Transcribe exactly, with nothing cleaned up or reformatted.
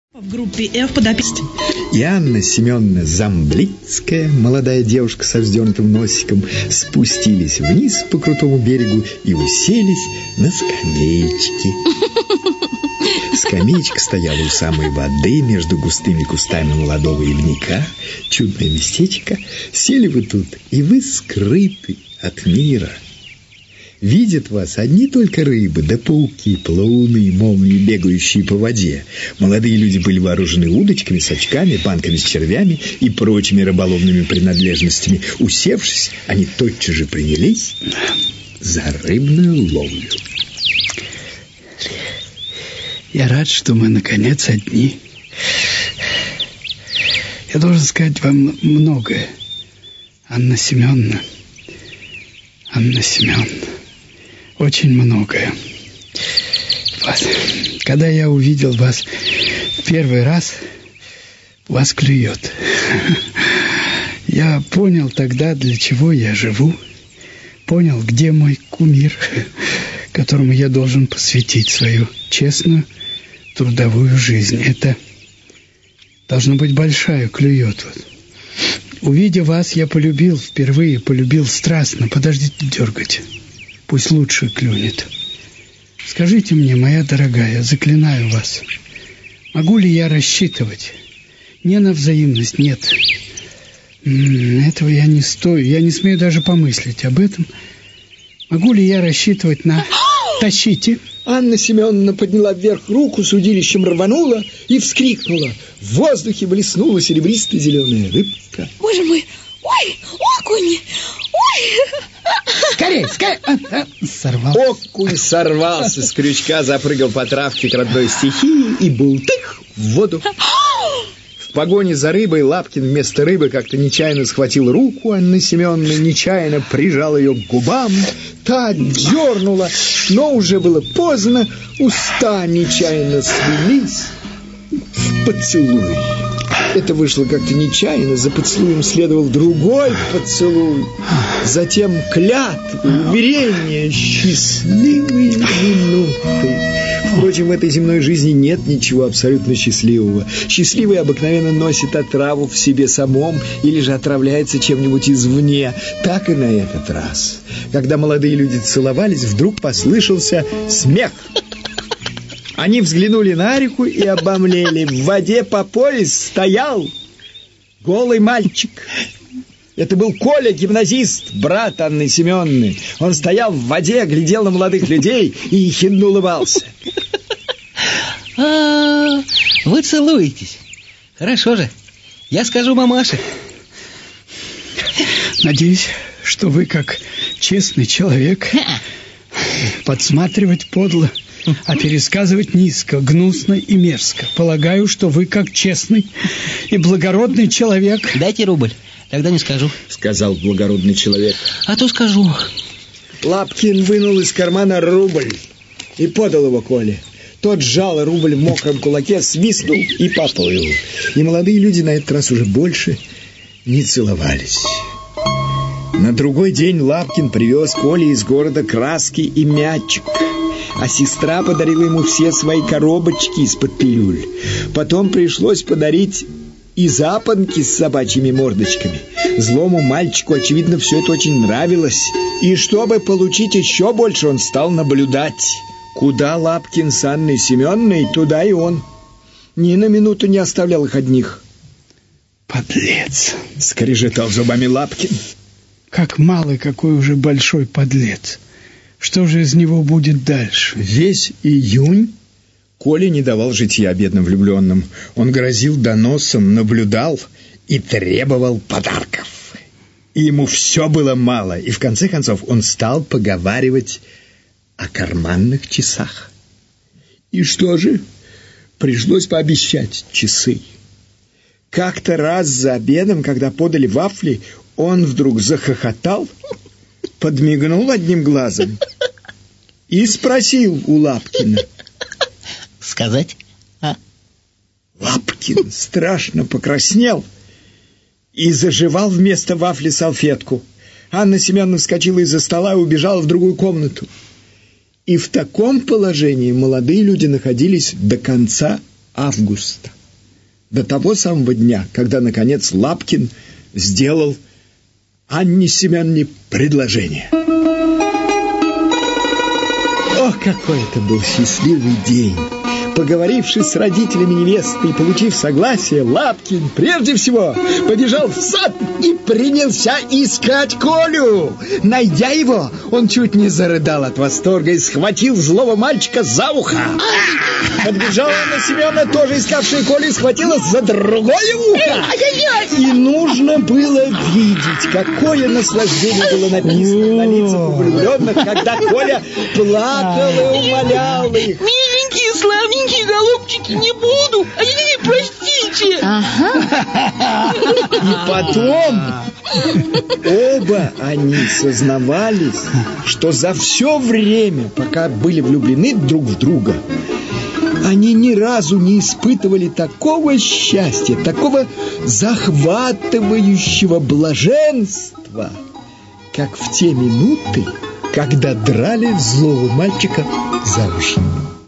В группе F подопись. И Анна Семеновна Замблицкая, молодая девушка со вздернутым носиком, спустились вниз по крутому берегу и уселись на скамеечке. Скамеечка стояла у самой воды, между густыми кустами молодого ивника. Чудное местечко. Сели вы тут, и вы скрыты от мира. Видят вас одни только рыбы, да пауки, плауны, молнии, бегающие по воде. Молодые люди были вооружены удочками, сачками, банками с червями и прочими рыболовными принадлежностями. Усевшись, они тотчас же принялись за рыбную ловлю. Я рад, что мы, наконец, одни. Я должен сказать вам многое, Анна Семеновна. Анна Семеновна. Очень многое. Вас. Когда я увидел вас первый раз, вас клюет. Я понял тогда, для чего я живу. Понял, где мой кумир, которому я должен посвятить свою честную трудовую жизнь. Это должно быть большая, клюет. Вот. Увидев вас, я полюбил впервые, полюбил страстно. Подождите дергать. Пусть лучше клюнет. Скажите мне, моя дорогая, заклинаю вас, могу ли я рассчитывать? Не на взаимность, нет. Этого я не стою, я не смею даже помыслить об этом. Могу ли я рассчитывать на... Тащите. Анна Семеновна подняла вверх руку, с удилищем рванула и вскрикнула. В воздухе блеснула серебристая зеленая рыбка. Боже мой! Ой, окунь! Ой! Скорей, скорей! А, а, сорвался. Окунь сорвался с крючка, запрыгал по травке к родной стихии и бултых в воду. В погоне за рыбой Лапкин вместо рыбы как-то нечаянно схватил руку Анны Семеновны, нечаянно прижал ее к губам. Та дернула, но уже было поздно, уста нечаянно свелись в поцелуй. Это вышло как-то нечаянно, за поцелуем следовал другой поцелуй, затем клятвы, уверения, счастливые минуты. Впрочем, в этой земной жизни нет ничего абсолютно счастливого. Счастливый обыкновенно носит отраву в себе самом или же отравляется чем-нибудь извне. Так и на этот раз. Когда молодые люди целовались, вдруг послышался смех. Они взглянули на реку и обомлели. В воде по пояс стоял голый мальчик. Это был Коля, гимназист, брат Анны Семеновны. Он стоял в воде, глядел на молодых людей и ехидно улыбался. А, вы целуетесь. Хорошо же. Я скажу мамаше. Надеюсь, что вы, как честный человек, подсматривать подло, а пересказывать низко, гнусно и мерзко. Полагаю, что вы, как честный и благородный человек... Дайте рубль, тогда не скажу. Сказал благородный человек. А то скажу. Лапкин вынул из кармана рубль и подал его Коле. Тот сжал рубль в мокром кулаке, свистнул и поплыл. И молодые люди на этот раз уже больше не целовались. На другой день Лапкин привез Коле из города краски и мячик, а сестра подарила ему все свои коробочки из-под пилюль. Потом пришлось подарить и запонки с собачьими мордочками. Злому мальчику, очевидно, все это очень нравилось. И чтобы получить еще больше, он стал наблюдать. Куда Лапкин с Анной Семеновной, туда и он. Ни на минуту не оставлял их одних. Подлец! Скрежетал зубами Лапкин. Как малый, какой уже большой подлец. Что же из него будет дальше? Весь июнь Коля не давал житья бедным влюбленным. Он грозил доносом, наблюдал и требовал подарков. И ему все было мало. И в конце концов он стал поговаривать о карманных часах. И что же? Пришлось пообещать часы. Как-то раз за обедом, когда подали вафли, он вдруг захохотал, подмигнул одним глазом и спросил у Лапкина. Сказать? А? Лапкин страшно покраснел и зажевал вместо вафли салфетку. Анна Семеновна вскочила из-за стола и убежала в другую комнату. И в таком положении молодые люди находились до конца августа. До того самого дня, когда, наконец, Лапкин сделал Анне Семеновне предложение. Ох, какой это был счастливый день! Поговорившись с родителями невесты и получив согласие, Лапкин прежде всего побежал в сад и принялся искать Колю. Найдя его, он чуть не зарыдал от восторга и схватил злого мальчика за ухо. Подбежала Анна Семеновна, тоже искавшая Колю, и схватила за другое ухо. И нужно было видеть, какое наслаждение было написано на лицах влюбленных, когда Коля плакал и умолял их. Миленькие, славненькие голубчики, не буду. Ай, простите. Ага. И потом оба они сознавались, что за все время, пока были влюблены друг в друга, они ни разу не испытывали такого счастья, такого захватывающего блаженства, как в те минуты, когда драли злого мальчика за уши.